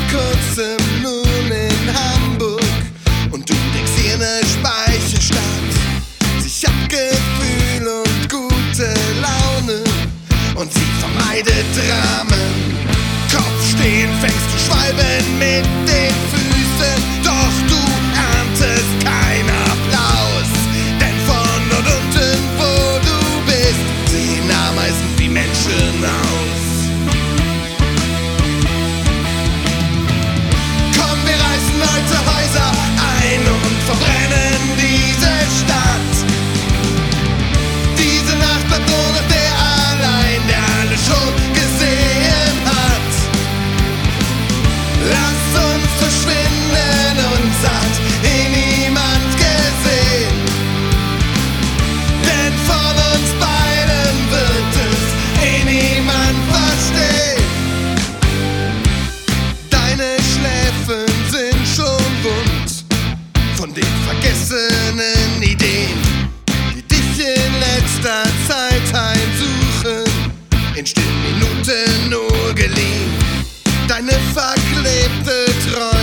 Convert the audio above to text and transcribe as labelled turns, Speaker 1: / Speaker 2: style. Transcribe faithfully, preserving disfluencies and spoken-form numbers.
Speaker 1: kurzem nun in Hamburg und du denkst hier ne Speicherstadt. Sie hat Gefühl und gute Laune und sie vermeidet Dramen. Kopf stehen fängst du Schwalben mit den Füßen, doch du erntest keinen Applaus, denn von dort unten, wo du bist, sehen Ameisen wie Menschen aus. Komm, wir reißen alte Häuser ein und verbrennen diese Stadt. Diese Nacht bleibt nur noch der allein, der alles schon gesehen hat. Lass uns verschwinden, uns hat eh niemand gesehen, denn von uns beiden wird es eh niemand verstehen. Deine Schläfen sind schon wund von den vergessenen Ideen, die dich in letzter Zeit heimsuchen, in stillen Minuten nur geliehen. Deine verklebte Träume